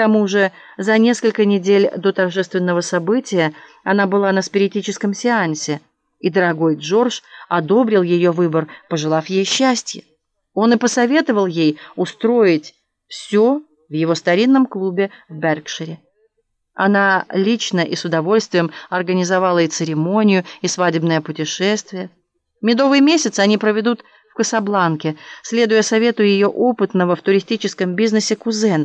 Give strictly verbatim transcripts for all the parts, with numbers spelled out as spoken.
тому же за несколько недель до торжественного события она была на спиритическом сеансе, и дорогой Джордж одобрил ее выбор, пожелав ей счастья. Он и посоветовал ей устроить все в его старинном клубе в Беркшире. Она лично и с удовольствием организовала и церемонию, и свадебное путешествие. Медовый месяц они проведут в Касабланке, следуя совету ее опытного в туристическом бизнесе кузена,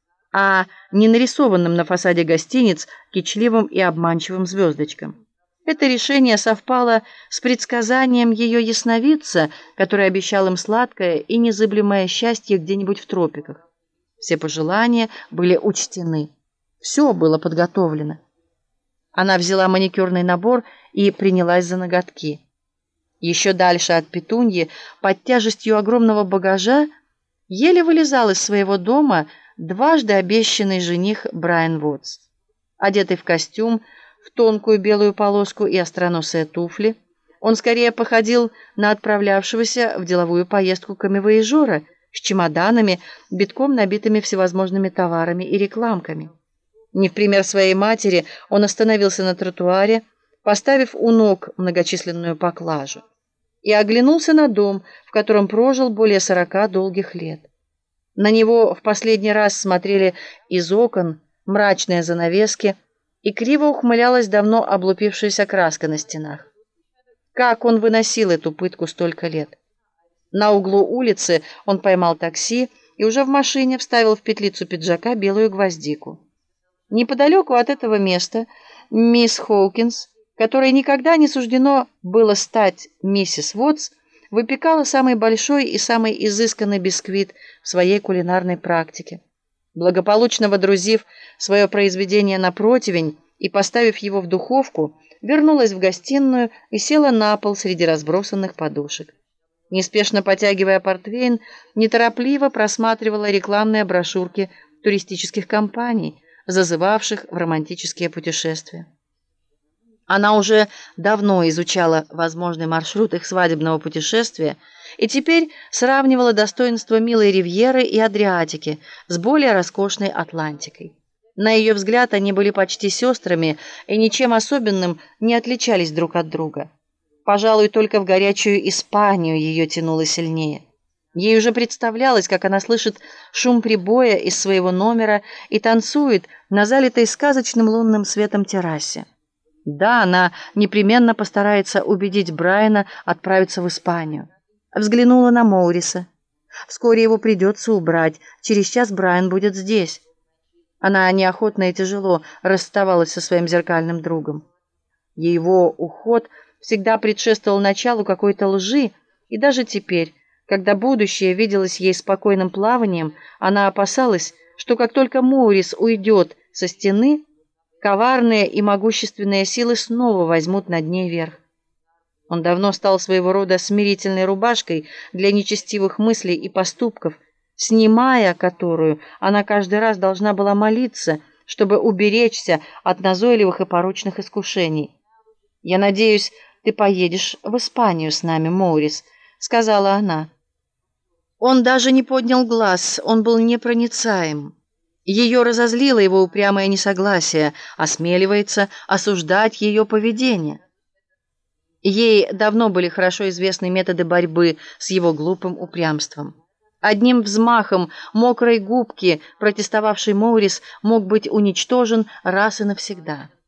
а не нарисованным на фасаде гостиниц кичливым и обманчивым звездочкам. Это решение совпало с предсказанием ее ясновидца, который обещал им сладкое и незыблемое счастье где-нибудь в тропиках. Все пожелания были учтены, все было подготовлено. Она взяла маникюрный набор и принялась за ноготки. Еще дальше от Петуньи, под тяжестью огромного багажа, еле вылезал из своего дома дважды обещанный жених Брайан Вотс. Одетый в костюм, в тонкую белую полоску и остроносые туфли, он скорее походил на отправлявшегося в деловую поездку камевояжера с чемоданами, битком набитыми всевозможными товарами и рекламками. Не в пример своей матери, он остановился на тротуаре, поставив у ног многочисленную поклажу, и оглянулся на дом, в котором прожил более сорока долгих лет. На него в последний раз смотрели из окон мрачные занавески, и криво ухмылялась давно облупившаяся краска на стенах. Как он выносил эту пытку столько лет? На углу улицы он поймал такси и уже в машине вставил в петлицу пиджака белую гвоздику. Неподалеку от этого места мисс Хоукинс, которой никогда не суждено было стать миссис Вотс, выпекала самый большой и самый изысканный бисквит в своей кулинарной практике. Благополучно водрузив свое произведение на противень и поставив его в духовку, вернулась в гостиную и села на пол среди разбросанных подушек. Неспешно потягивая портвейн, неторопливо просматривала рекламные брошюрки туристических компаний, зазывавших в романтические путешествия. Она уже давно изучала возможный маршрут их свадебного путешествия и теперь сравнивала достоинства милой Ривьеры и Адриатики с более роскошной Атлантикой. На ее взгляд, они были почти сестрами и ничем особенным не отличались друг от друга. Пожалуй, только в горячую Испанию ее тянуло сильнее. Ей уже представлялось, как она слышит шум прибоя из своего номера и танцует на залитой сказочным лунным светом террасе. Да, она непременно постарается убедить Брайана отправиться в Испанию. Взглянула на Моуриса. Вскоре его придется убрать. Через час Брайан будет здесь. Она неохотно и тяжело расставалась со своим зеркальным другом. Его уход всегда предшествовал началу какой-то лжи, и даже теперь, когда будущее виделось ей спокойным плаванием, она опасалась, что как только Моурис уйдет со стены, коварные и могущественные силы снова возьмут над ней верх. Он давно стал своего рода смирительной рубашкой для нечестивых мыслей и поступков, снимая которую она каждый раз должна была молиться, чтобы уберечься от назойливых и порочных искушений. «Я надеюсь, ты поедешь в Испанию с нами, Моурис», — сказала она. Он даже не поднял глаз, он был непроницаем. Ее разозлило его упрямое несогласие, осмеливается осуждать ее поведение. Ей давно были хорошо известны методы борьбы с его глупым упрямством. Одним взмахом мокрой губки протестовавший Моурис мог быть уничтожен раз и навсегда.